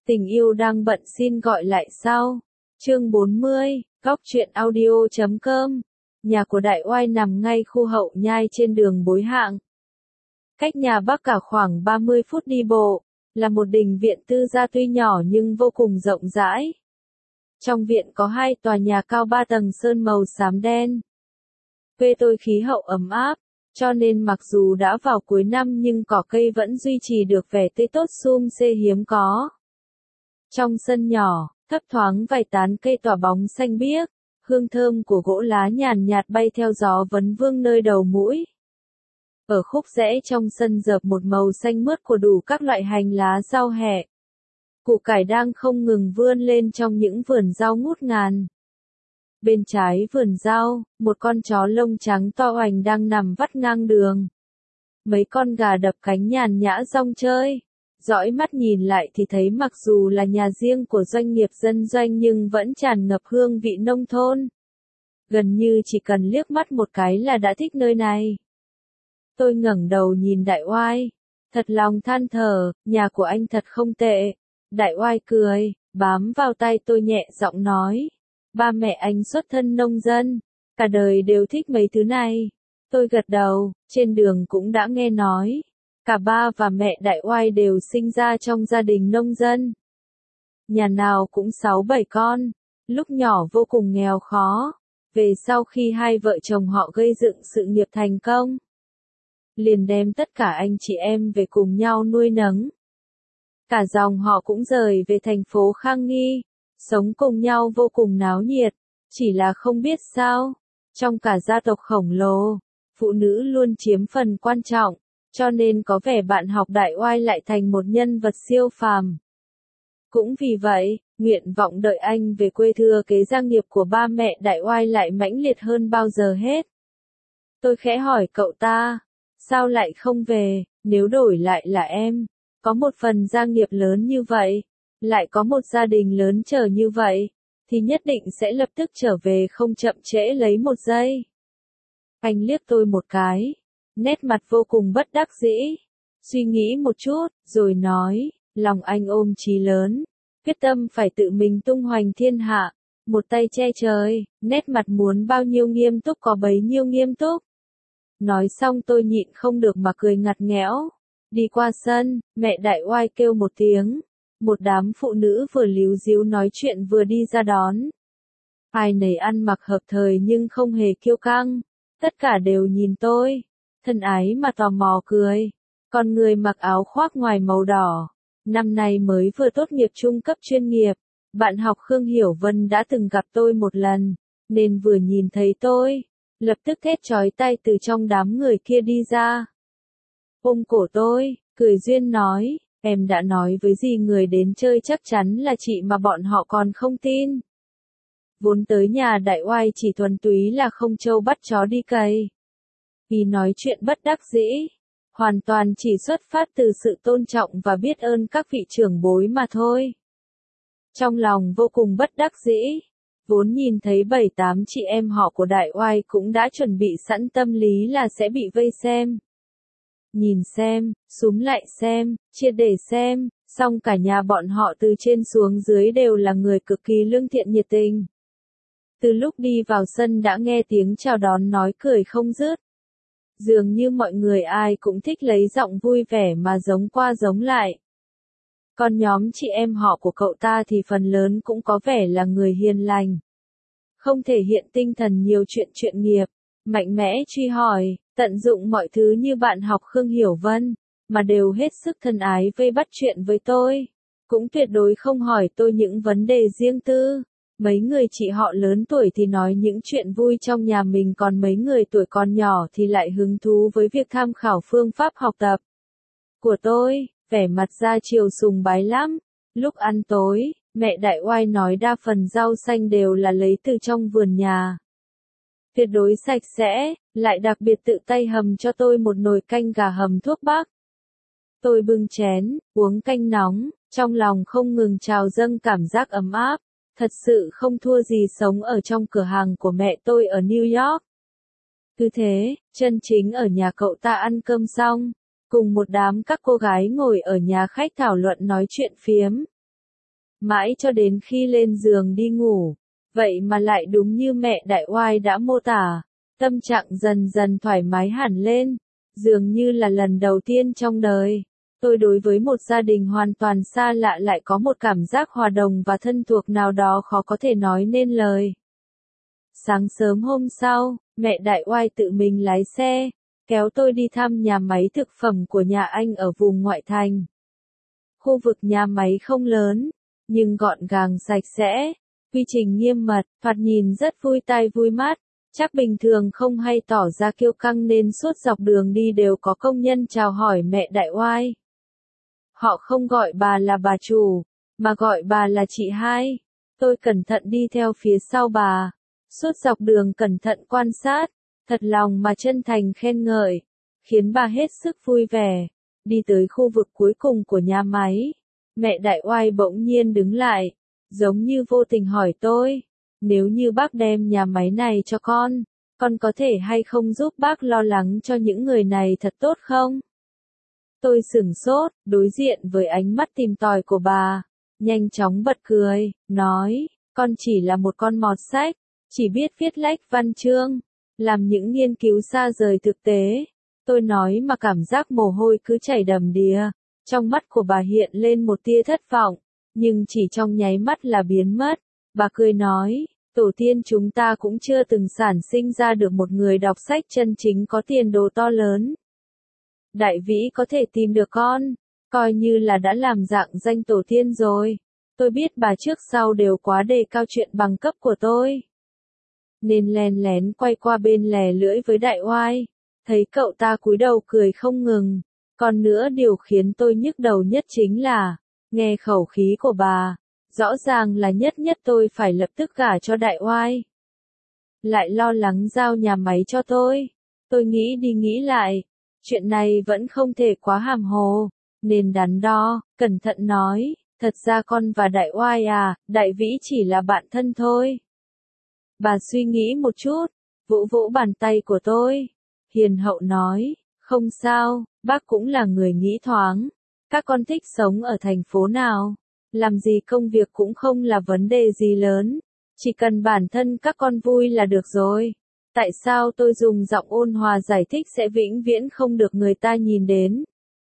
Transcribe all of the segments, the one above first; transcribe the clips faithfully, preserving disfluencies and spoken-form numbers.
Tình yêu đang bận xin gọi lại sau. Chương bốn mươi, góc truyện audio chấm com. Nhà của Đại Oai nằm ngay khu Hậu Nhai trên đường Bối Hạng. Cách nhà bác cả khoảng ba mươi phút đi bộ, là một đình viện tư gia tuy nhỏ nhưng vô cùng rộng rãi. Trong viện có hai tòa nhà cao ba tầng sơn màu xám đen. Quê tôi khí hậu ấm áp, cho nên mặc dù đã vào cuối năm nhưng cỏ cây vẫn duy trì được vẻ tươi tốt sum xê hiếm có. Trong sân nhỏ, thấp thoáng vài tán cây tỏa bóng xanh biếc, hương thơm của gỗ lá nhàn nhạt bay theo gió vấn vương nơi đầu mũi. Ở khúc rẽ trong sân dợp một màu xanh mướt của đủ các loại hành lá rau hẹ. Củ cải đang không ngừng vươn lên trong những vườn rau ngút ngàn. Bên trái vườn rau, một con chó lông trắng to hoành đang nằm vắt ngang đường. Mấy con gà đập cánh nhàn nhã rong chơi. Dõi mắt nhìn lại thì thấy mặc dù là nhà riêng của doanh nghiệp dân doanh nhưng vẫn tràn ngập hương vị nông thôn. Gần như chỉ cần liếc mắt một cái là đã thích nơi này. Tôi ngẩng đầu nhìn Đại Oai, thật lòng than thở, nhà của anh thật không tệ. Đại Oai cười, bám vào tay tôi nhẹ giọng nói, ba mẹ anh xuất thân nông dân, cả đời đều thích mấy thứ này. Tôi gật đầu, trên đường cũng đã nghe nói. Cả ba và mẹ Đại Oai đều sinh ra trong gia đình nông dân. Nhà nào cũng sáu bảy con, lúc nhỏ vô cùng nghèo khó. Về sau khi hai vợ chồng họ gây dựng sự nghiệp thành công, liền đem tất cả anh chị em về cùng nhau nuôi nấng. Cả dòng họ cũng rời về thành phố Khang Nghi, sống cùng nhau vô cùng náo nhiệt. Chỉ là không biết sao, trong cả gia tộc khổng lồ, phụ nữ luôn chiếm phần quan trọng. Cho nên có vẻ bạn học Đại Oai lại thành một nhân vật siêu phàm. Cũng vì vậy, nguyện vọng đợi anh về quê thừa kế gia nghiệp của ba mẹ Đại Oai lại mãnh liệt hơn bao giờ hết. Tôi khẽ hỏi cậu ta, sao lại không về, nếu đổi lại là em, có một phần gia nghiệp lớn như vậy, lại có một gia đình lớn chờ như vậy, thì nhất định sẽ lập tức trở về không chậm trễ lấy một giây. Anh liếc tôi một cái. Nét mặt vô cùng bất đắc dĩ, suy nghĩ một chút, rồi nói, lòng anh ôm chí lớn, quyết tâm phải tự mình tung hoành thiên hạ, một tay che trời, nét mặt muốn bao nhiêu nghiêm túc có bấy nhiêu nghiêm túc. Nói xong tôi nhịn không được mà cười ngặt nghẽo. Đi qua sân, mẹ Đại Oai kêu một tiếng, một đám phụ nữ vừa líu díu nói chuyện vừa đi ra đón. Ai nấy ăn mặc hợp thời nhưng không hề kiêu căng, tất cả đều nhìn tôi. Thân ái mà tò mò cười. Còn người mặc áo khoác ngoài màu đỏ, năm nay mới vừa tốt nghiệp trung cấp chuyên nghiệp, bạn học Khương Hiểu Vân đã từng gặp tôi một lần, nên vừa nhìn thấy tôi, lập tức thét chói tai từ trong đám người kia đi ra. Ôm cổ tôi, cười duyên nói, em đã nói với gì người đến chơi chắc chắn là chị mà bọn họ còn không tin. Vốn tới nhà Đại Oai chỉ thuần túy là không trâu bắt chó đi cày. Vì nói chuyện bất đắc dĩ, hoàn toàn chỉ xuất phát từ sự tôn trọng và biết ơn các vị trưởng bối mà thôi. Trong lòng vô cùng bất đắc dĩ, vốn nhìn thấy bảy tám chị em họ của Đại Oai cũng đã chuẩn bị sẵn tâm lý là sẽ bị vây xem. Nhìn xem, súm lại xem, chia để xem, xong cả nhà bọn họ từ trên xuống dưới đều là người cực kỳ lương thiện nhiệt tình. Từ lúc đi vào sân đã nghe tiếng chào đón nói cười không dứt. Dường như mọi người ai cũng thích lấy giọng vui vẻ mà giống qua giống lại. Còn nhóm chị em họ của cậu ta thì phần lớn cũng có vẻ là người hiền lành. Không thể hiện tinh thần nhiều chuyện chuyện nghiệp, mạnh mẽ truy hỏi, tận dụng mọi thứ như bạn học Khương Hiểu Vân, mà đều hết sức thân ái vây bắt chuyện với tôi. Cũng tuyệt đối không hỏi tôi những vấn đề riêng tư. Mấy người chị họ lớn tuổi thì nói những chuyện vui trong nhà mình, còn mấy người tuổi còn nhỏ thì lại hứng thú với việc tham khảo phương pháp học tập của tôi, vẻ mặt ra chiều sùng bái lắm. Lúc ăn tối, mẹ Đại Oai nói đa phần rau xanh đều là lấy từ trong vườn nhà. Tuyệt đối sạch sẽ, lại đặc biệt tự tay hầm cho tôi một nồi canh gà hầm thuốc bắc. Tôi bưng chén, uống canh nóng, trong lòng không ngừng trào dâng cảm giác ấm áp. Thật sự không thua gì sống ở trong cửa hàng của mẹ tôi ở New York. Cứ thế, chân chính ở nhà cậu ta ăn cơm xong, cùng một đám các cô gái ngồi ở nhà khách thảo luận nói chuyện phiếm. Mãi cho đến khi lên giường đi ngủ. Vậy mà lại đúng như mẹ Đại Oai đã mô tả. Tâm trạng dần dần thoải mái hẳn lên. Dường như là lần đầu tiên trong đời. Tôi đối với một gia đình hoàn toàn xa lạ lại có một cảm giác hòa đồng và thân thuộc nào đó khó có thể nói nên lời. Sáng sớm hôm sau, mẹ Đại Oai tự mình lái xe, kéo tôi đi thăm nhà máy thực phẩm của nhà anh ở vùng ngoại thành. Khu vực nhà máy không lớn, nhưng gọn gàng sạch sẽ, quy trình nghiêm mật, thoạt nhìn rất vui tai vui mắt. Chắc bình thường không hay tỏ ra kiêu căng nên suốt dọc đường đi đều có công nhân chào hỏi mẹ Đại Oai. Họ không gọi bà là bà chủ, mà gọi bà là chị hai. Tôi cẩn thận đi theo phía sau bà. Suốt dọc đường cẩn thận quan sát, thật lòng mà chân thành khen ngợi, khiến bà hết sức vui vẻ. Đi tới khu vực cuối cùng của nhà máy, mẹ Đại Oai bỗng nhiên đứng lại, giống như vô tình hỏi tôi, nếu như bác đem nhà máy này cho con, con có thể hay không giúp bác lo lắng cho những người này thật tốt không? Tôi sửng sốt, đối diện với ánh mắt tìm tòi của bà, nhanh chóng bật cười, nói, con chỉ là một con mọt sách, chỉ biết viết lách văn chương, làm những nghiên cứu xa rời thực tế. Tôi nói mà cảm giác mồ hôi cứ chảy đầm đìa, trong mắt của bà hiện lên một tia thất vọng, nhưng chỉ trong nháy mắt là biến mất. Bà cười nói, tổ tiên chúng ta cũng chưa từng sản sinh ra được một người đọc sách chân chính có tiền đồ to lớn. Đại Vĩ có thể tìm được con, coi như là đã làm dạng danh tổ tiên rồi. Tôi biết bà trước sau đều quá đề cao chuyện bằng cấp của tôi, nên len lén quay qua bên lè lưỡi với Đại Oai, thấy cậu ta cúi đầu cười không ngừng. Còn nữa điều khiến tôi nhức đầu nhất chính là, nghe khẩu khí của bà, rõ ràng là nhất nhất tôi phải lập tức gả cho Đại Oai. Lại lo lắng giao nhà máy cho tôi. Tôi nghĩ đi nghĩ lại, chuyện này vẫn không thể quá hàm hồ, nên đắn đo, cẩn thận nói, thật ra con và Đại Oai à, Đại Vĩ chỉ là bạn thân thôi. Bà suy nghĩ một chút, vỗ vỗ bàn tay của tôi, hiền hậu nói, không sao, bác cũng là người nghĩ thoáng. Các con thích sống ở thành phố nào, làm gì công việc cũng không là vấn đề gì lớn, chỉ cần bản thân các con vui là được rồi. Tại sao tôi dùng giọng ôn hòa giải thích sẽ vĩnh viễn không được người ta nhìn đến?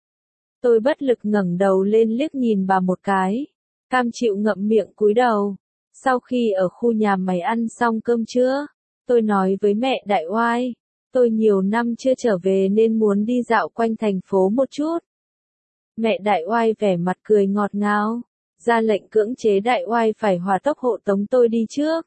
Tôi bất lực ngẩng đầu lên liếc nhìn bà một cái, cam chịu ngậm miệng cúi đầu. Sau khi ở khu nhà máy ăn xong cơm trưa, tôi nói với mẹ Đại Oai, tôi nhiều năm chưa trở về nên muốn đi dạo quanh thành phố một chút. Mẹ Đại Oai vẻ mặt cười ngọt ngào, ra lệnh cưỡng chế Đại Oai phải hỏa tốc hộ tống tôi đi trước.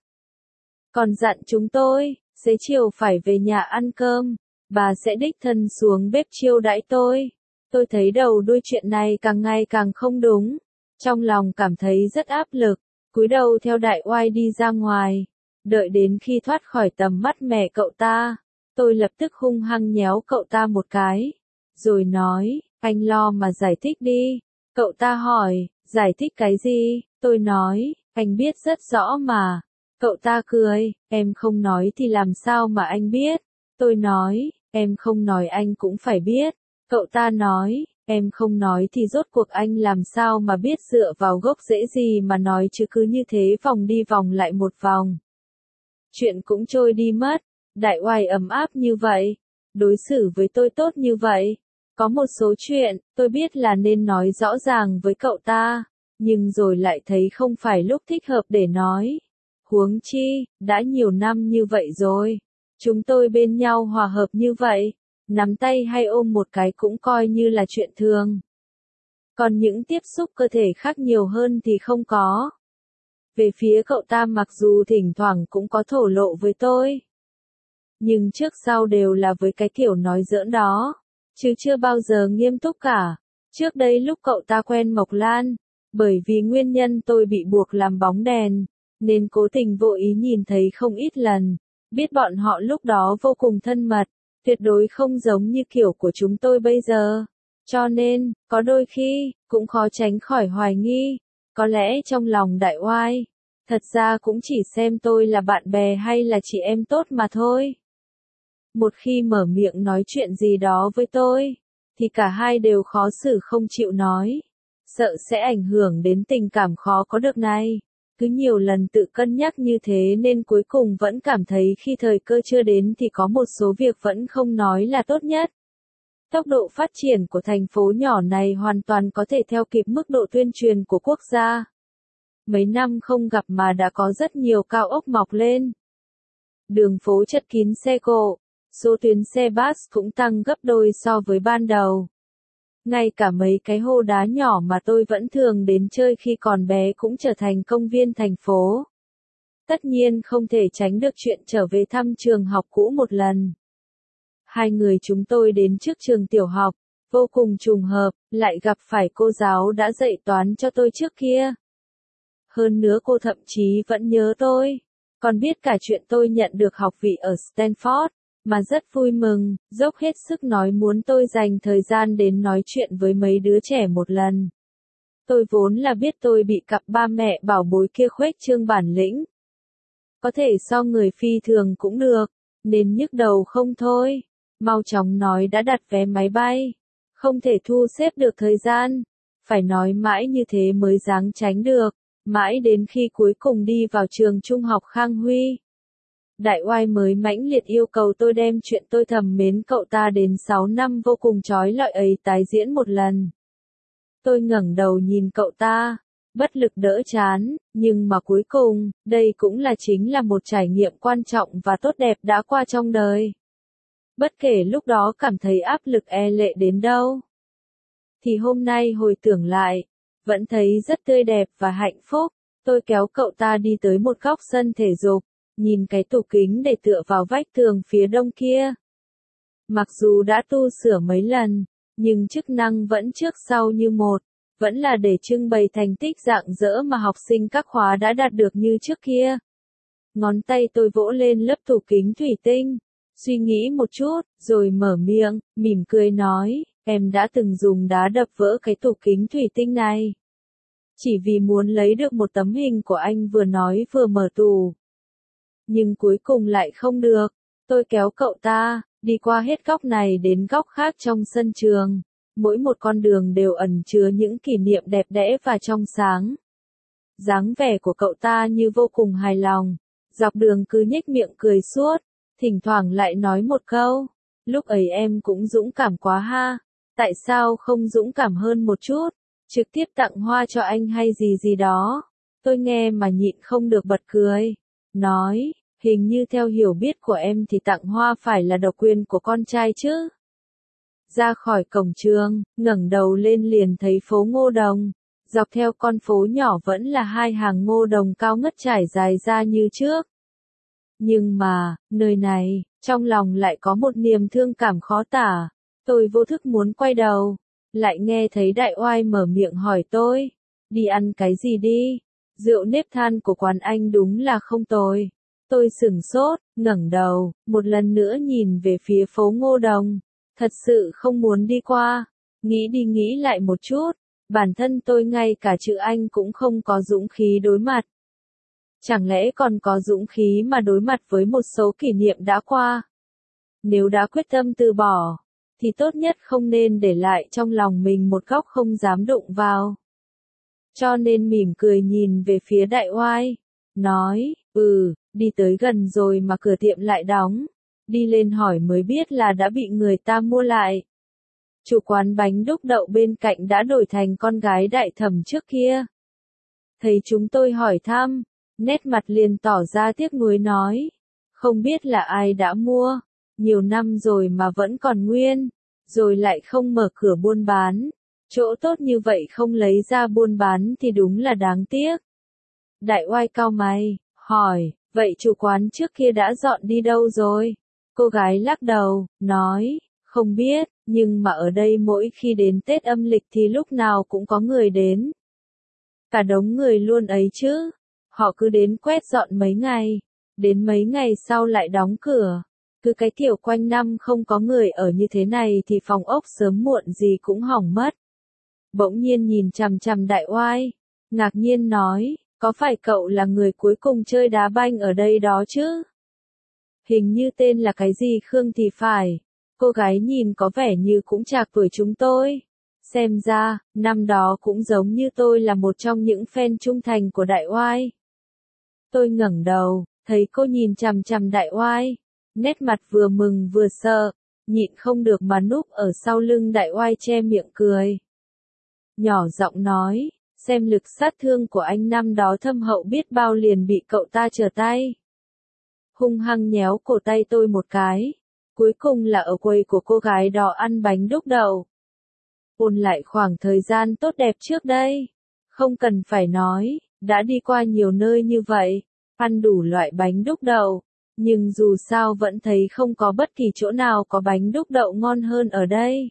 Còn dặn chúng tôi, xế chiều phải về nhà ăn cơm, bà sẽ đích thân xuống bếp chiêu đãi tôi. Tôi thấy đầu đuôi chuyện này càng ngày càng không đúng, trong lòng cảm thấy rất áp lực, cúi đầu theo Đại Oai đi ra ngoài. Đợi đến khi thoát khỏi tầm mắt mẹ cậu ta, tôi lập tức hung hăng nhéo cậu ta một cái, rồi nói, anh lo mà giải thích đi. Cậu ta hỏi, giải thích cái gì? Tôi nói, anh biết rất rõ mà. Cậu ta cười, em không nói thì làm sao mà anh biết? Tôi nói, em không nói anh cũng phải biết. Cậu ta nói, em không nói thì rốt cuộc anh làm sao mà biết dựa vào gốc rễ gì mà nói chứ cứ như thế vòng đi vòng lại một vòng. Chuyện cũng trôi đi mất, Đại Oai ấm áp như vậy, đối xử với tôi tốt như vậy. Có một số chuyện, tôi biết là nên nói rõ ràng với cậu ta, nhưng rồi lại thấy không phải lúc thích hợp để nói. Huống chi, đã nhiều năm như vậy rồi, chúng tôi bên nhau hòa hợp như vậy, nắm tay hay ôm một cái cũng coi như là chuyện thường. Còn những tiếp xúc cơ thể khác nhiều hơn thì không có. Về phía cậu ta mặc dù thỉnh thoảng cũng có thổ lộ với tôi, nhưng trước sau đều là với cái kiểu nói giỡn đó, chứ chưa bao giờ nghiêm túc cả. Trước đây lúc cậu ta quen Mộc Lan, bởi vì nguyên nhân tôi bị buộc làm bóng đèn, nên cố tình vô ý nhìn thấy không ít lần, biết bọn họ lúc đó vô cùng thân mật, tuyệt đối không giống như kiểu của chúng tôi bây giờ. Cho nên, có đôi khi, cũng khó tránh khỏi hoài nghi, có lẽ trong lòng Đại Oai, thật ra cũng chỉ xem tôi là bạn bè hay là chị em tốt mà thôi. Một khi mở miệng nói chuyện gì đó với tôi, thì cả hai đều khó xử không chịu nói. sợ sẽ ảnh hưởng đến tình cảm khó có được này. Cứ nhiều lần tự cân nhắc như thế nên cuối cùng vẫn cảm thấy khi thời cơ chưa đến thì có một số việc vẫn không nói là tốt nhất. Tốc độ phát triển của thành phố nhỏ này hoàn toàn có thể theo kịp mức độ tuyên truyền của quốc gia. Mấy năm không gặp mà đã có rất nhiều cao ốc mọc lên. Đường phố chật kín xe cộ, số tuyến xe bus cũng tăng gấp đôi so với ban đầu. Ngay cả mấy cái hô đá nhỏ mà tôi vẫn thường đến chơi khi còn bé cũng trở thành công viên thành phố. Tất nhiên không thể tránh được chuyện trở về thăm trường học cũ một lần. Hai người chúng tôi đến trước trường tiểu học, vô cùng trùng hợp, lại gặp phải cô giáo đã dạy toán cho tôi trước kia. Hơn nữa cô thậm chí vẫn nhớ tôi, còn biết cả chuyện tôi nhận được học vị ở Stanford, mà rất vui mừng, dốc hết sức nói muốn tôi dành thời gian đến nói chuyện với mấy đứa trẻ một lần. Tôi vốn là biết tôi bị cặp ba mẹ bảo bối kia khuếch trương bản lĩnh. Có thể so người phi thường cũng được, nên nhức đầu không thôi. Mau chóng nói đã đặt vé máy bay, không thể thu xếp được thời gian, phải nói mãi như thế mới dáng tránh được, mãi đến khi cuối cùng đi vào trường trung học Khang Huy. Đại oai mới mãnh liệt yêu cầu tôi đem chuyện tôi thầm mến cậu ta đến sáu năm vô cùng trói lọi ấy tái diễn một lần. Tôi ngẩng đầu nhìn cậu ta, bất lực đỡ chán, nhưng mà cuối cùng, đây cũng là chính là một trải nghiệm quan trọng và tốt đẹp đã qua trong đời. Bất kể lúc đó cảm thấy áp lực e lệ đến đâu, thì hôm nay hồi tưởng lại, vẫn thấy rất tươi đẹp và hạnh phúc. Tôi kéo cậu ta đi tới một góc sân thể dục, nhìn cái tủ kính để tựa vào vách tường phía đông kia. Mặc dù đã tu sửa mấy lần, nhưng chức năng vẫn trước sau như một, vẫn là để trưng bày thành tích rạng rỡ mà học sinh các khóa đã đạt được như trước kia. Ngón tay tôi vỗ lên lớp tủ kính thủy tinh, suy nghĩ một chút, rồi mở miệng, mỉm cười nói, em đã từng dùng đá đập vỡ cái tủ kính thủy tinh này. Chỉ vì muốn lấy được một tấm hình của anh vừa nói vừa mở tủ. Nhưng cuối cùng lại không được, tôi kéo cậu ta, đi qua hết góc này đến góc khác trong sân trường. Mỗi một con đường đều ẩn chứa những kỷ niệm đẹp đẽ và trong sáng. Dáng vẻ của cậu ta như vô cùng hài lòng, dọc đường cứ nhếch miệng cười suốt, thỉnh thoảng lại nói một câu, lúc ấy em cũng dũng cảm quá ha, tại sao không dũng cảm hơn một chút, trực tiếp tặng hoa cho anh hay gì gì đó. Tôi nghe mà nhịn không được bật cười, nói, hình như theo hiểu biết của em thì tặng hoa phải là độc quyền của con trai chứ. Ra khỏi cổng trường, ngẩng đầu lên liền thấy phố Ngô Đồng, dọc theo con phố nhỏ vẫn là hai hàng ngô đồng cao ngất trải dài ra như trước. Nhưng mà, nơi này, trong lòng lại có một niềm thương cảm khó tả. Tôi vô thức muốn quay đầu, lại nghe thấy đại oai mở miệng hỏi tôi, đi ăn cái gì đi, rượu nếp than của quán anh đúng là không tồi. Tôi sửng sốt, ngẩng đầu, một lần nữa nhìn về phía phố Ngô Đồng, thật sự không muốn đi qua, nghĩ đi nghĩ lại một chút, bản thân tôi ngay cả chữ anh cũng không có dũng khí đối mặt. Chẳng lẽ còn có dũng khí mà đối mặt với một số kỷ niệm đã qua? Nếu đã quyết tâm từ bỏ, thì tốt nhất không nên để lại trong lòng mình một góc không dám đụng vào. Cho nên mỉm cười nhìn về phía đại oai, nói, ừ, đi tới gần rồi mà cửa tiệm lại đóng, đi lên hỏi mới biết là đã bị người ta mua lại. Chủ quán bánh đúc đậu bên cạnh đã đổi thành con gái đại thẩm trước kia. Thấy chúng tôi hỏi thăm, nét mặt liền tỏ ra tiếc nuối nói, không biết là ai đã mua, nhiều năm rồi mà vẫn còn nguyên, rồi lại không mở cửa buôn bán, chỗ tốt như vậy không lấy ra buôn bán thì đúng là đáng tiếc. Đại oai cau mày, hỏi, vậy chủ quán trước kia đã dọn đi đâu rồi? Cô gái lắc đầu, nói, không biết, nhưng mà ở đây mỗi khi đến Tết âm lịch thì lúc nào cũng có người đến. Cả đống người luôn ấy chứ. Họ cứ đến quét dọn mấy ngày, đến mấy ngày sau lại đóng cửa. Cứ cái kiểu quanh năm không có người ở như thế này thì phòng ốc sớm muộn gì cũng hỏng mất. Bỗng nhiên nhìn chằm chằm đại oai, ngạc nhiên nói, có phải cậu là người cuối cùng chơi đá banh ở đây đó chứ? Hình như tên là cái gì Khương thì phải. Cô gái nhìn có vẻ như cũng trạc tuổi chúng tôi. Xem ra, năm đó cũng giống như tôi là một trong những fan trung thành của Đại Oai. Tôi ngẩng đầu, thấy cô nhìn chằm chằm Đại Oai, nét mặt vừa mừng vừa sợ, nhịn không được mà núp ở sau lưng Đại Oai che miệng cười. Nhỏ giọng nói, xem lực sát thương của anh năm đó thâm hậu biết bao liền bị cậu ta trở tay. Hung hăng nhéo cổ tay tôi một cái, cuối cùng là ở quầy của cô gái đó ăn bánh đúc đậu. Ôn lại khoảng thời gian tốt đẹp trước đây. Không cần phải nói, đã đi qua nhiều nơi như vậy, ăn đủ loại bánh đúc đậu, nhưng dù sao vẫn thấy không có bất kỳ chỗ nào có bánh đúc đậu ngon hơn ở đây.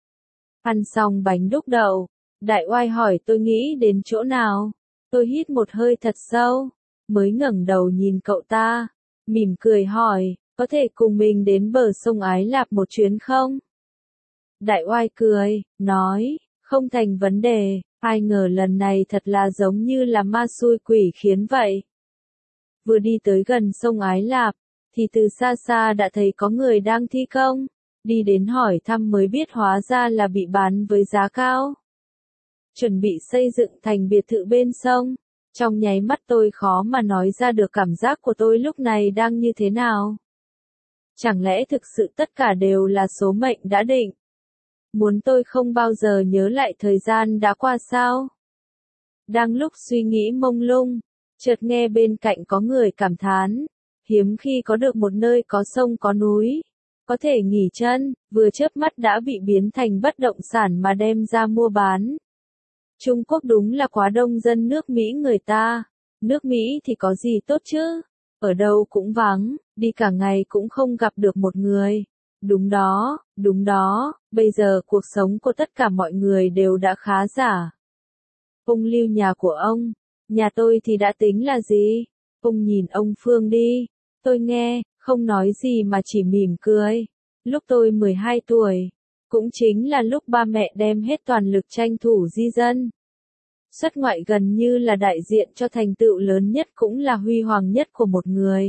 Ăn xong bánh đúc đậu, Đại Oai hỏi tôi nghĩ đến chỗ nào. Tôi hít một hơi thật sâu, mới ngẩng đầu nhìn cậu ta, mỉm cười hỏi, có thể cùng mình đến bờ sông Ái Lạp một chuyến không? Đại Oai cười, nói, không thành vấn đề, ai ngờ lần này thật là giống như là ma xui quỷ khiến vậy. Vừa đi tới gần sông Ái Lạp, thì từ xa xa đã thấy có người đang thi công, đi đến hỏi thăm mới biết hóa ra là bị bán với giá cao. Chuẩn bị xây dựng thành biệt thự bên sông, trong nháy mắt tôi khó mà nói ra được cảm giác của tôi lúc này đang như thế nào. Chẳng lẽ thực sự tất cả đều là số mệnh đã định? Muốn tôi không bao giờ nhớ lại thời gian đã qua sao? Đang lúc suy nghĩ mông lung, chợt nghe bên cạnh có người cảm thán, hiếm khi có được một nơi có sông có núi, có thể nghỉ chân, vừa chớp mắt đã bị biến thành bất động sản mà đem ra mua bán. Trung Quốc đúng là quá đông dân nước Mỹ người ta, nước Mỹ thì có gì tốt chứ, ở đâu cũng vắng, đi cả ngày cũng không gặp được một người. Đúng đó, đúng đó, bây giờ cuộc sống của tất cả mọi người đều đã khá giả. Ông Lưu nhà của ông, nhà tôi thì đã tính là gì? Ông nhìn ông Phương đi, tôi nghe, không nói gì mà chỉ mỉm cười. Lúc tôi mười hai tuổi, cũng chính là lúc ba mẹ đem hết toàn lực tranh thủ di dân. Xuất ngoại gần như là đại diện cho thành tựu lớn nhất cũng là huy hoàng nhất của một người.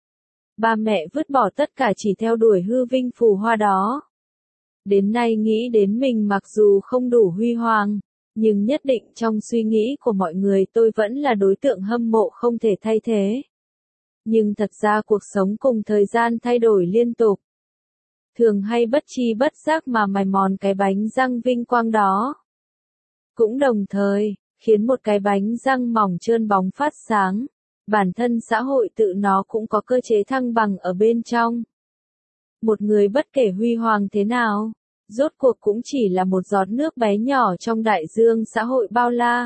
Ba mẹ vứt bỏ tất cả chỉ theo đuổi hư vinh phù hoa đó. Đến nay nghĩ đến mình mặc dù không đủ huy hoàng, nhưng nhất định trong suy nghĩ của mọi người tôi vẫn là đối tượng hâm mộ không thể thay thế. Nhưng thật ra cuộc sống cùng thời gian thay đổi liên tục. Thường hay bất tri bất giác mà mài mòn cái bánh răng vinh quang đó. Cũng đồng thời, khiến một cái bánh răng mỏng trơn bóng phát sáng. Bản thân xã hội tự nó cũng có cơ chế thăng bằng ở bên trong. Một người bất kể huy hoàng thế nào, rốt cuộc cũng chỉ là một giọt nước bé nhỏ trong đại dương xã hội bao la.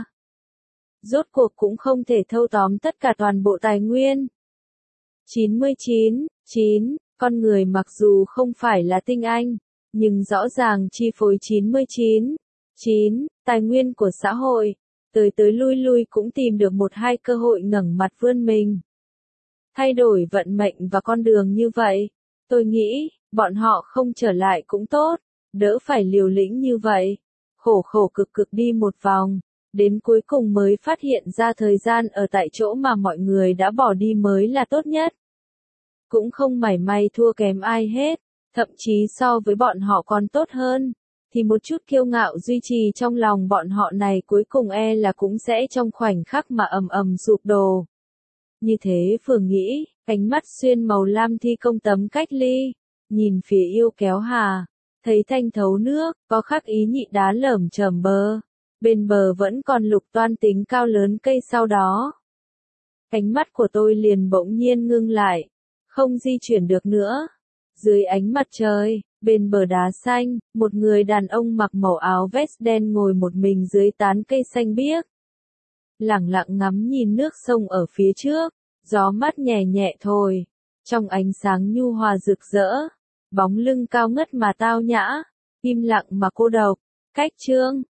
Rốt cuộc cũng không thể thâu tóm tất cả toàn bộ tài nguyên. chín mươi chín, chín, con người mặc dù không phải là tinh anh, nhưng rõ ràng chi phối chín mươi chín, chín, tài nguyên của xã hội. Tới tới lui lui cũng tìm được một hai cơ hội ngẩng mặt vươn mình. Thay đổi vận mệnh và con đường như vậy, tôi nghĩ, bọn họ không trở lại cũng tốt, đỡ phải liều lĩnh như vậy. Khổ khổ cực cực đi một vòng, đến cuối cùng mới phát hiện ra thời gian ở tại chỗ mà mọi người đã bỏ đi mới là tốt nhất. Cũng không mảy may thua kém ai hết, thậm chí so với bọn họ còn tốt hơn. Thì một chút kiêu ngạo duy trì trong lòng bọn họ này cuối cùng e là cũng sẽ trong khoảnh khắc mà ầm ầm sụp đổ. Như thế Phượng nghĩ, ánh mắt xuyên màu lam thi công tấm cách ly, nhìn phía yêu kéo hà, thấy thanh thấu nước, có khắc ý nhị đá lởm chởm bờ, bên bờ vẫn còn lục toan tính cao lớn cây sau đó. Ánh mắt của tôi liền bỗng nhiên ngưng lại, không di chuyển được nữa. Dưới ánh mặt trời, bên bờ đá xanh, một người đàn ông mặc màu áo vest đen ngồi một mình dưới tán cây xanh biếc. Lẳng lặng ngắm nhìn nước sông ở phía trước, gió mát nhẹ nhẹ thổi, trong ánh sáng nhu hòa rực rỡ, bóng lưng cao ngất mà tao nhã, im lặng mà cô độc. Cách chương